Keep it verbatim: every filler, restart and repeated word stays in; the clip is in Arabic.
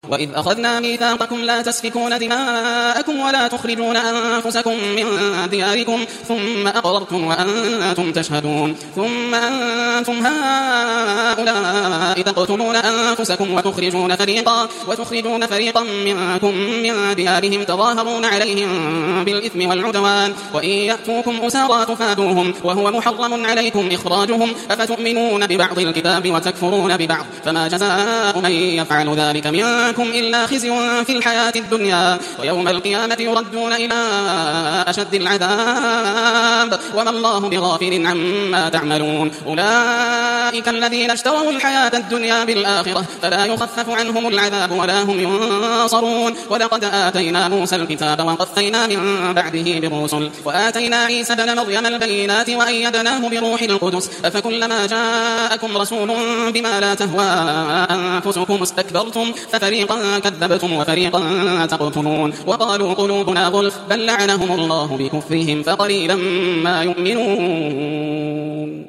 وإذ أخذنا ميثاقكم لا تسفكون دماءكم ولا تخرجون أنفسكم من دياركم ثم أقررتم وأنتم تشهدون ثم أنتم هؤلاء تقتلون أنفسكم وتخرجون فريقا, وتخرجون فريقا منكم من ديارهم تظاهرون عليهم بالإثم والعدوان وإن يأتوكم أسارى تفادوهم وهو محرم عليكم إخراجهم أفتؤمنون ببعض الكتاب وتكفرون ببعض فما جزاء من يفعل ذلك منكم إلا خزي في الحياة الدنيا ويوم القيامة يردون إلى أشد العذاب وما الله بغافل عما تعملون أولئك الذين اشتروا الحياة الدنيا بالآخرة فلا يخفف عنهم العذاب ولا هم ينصرون ولقد آتينا موسى الكتاب وقفينا من بعده بالرسل وآتينا عيسى ابن مريم البينات وأيدناه بروح القدس أفكلما جاءكم رسول بما لا تهوى أنفسكم استكبرتم ففريقا كذبتم وفريقا تقتلون وقالوا قلوبنا غلف بل لعنهم الله بكفرهم فقليلا ما يؤمنون.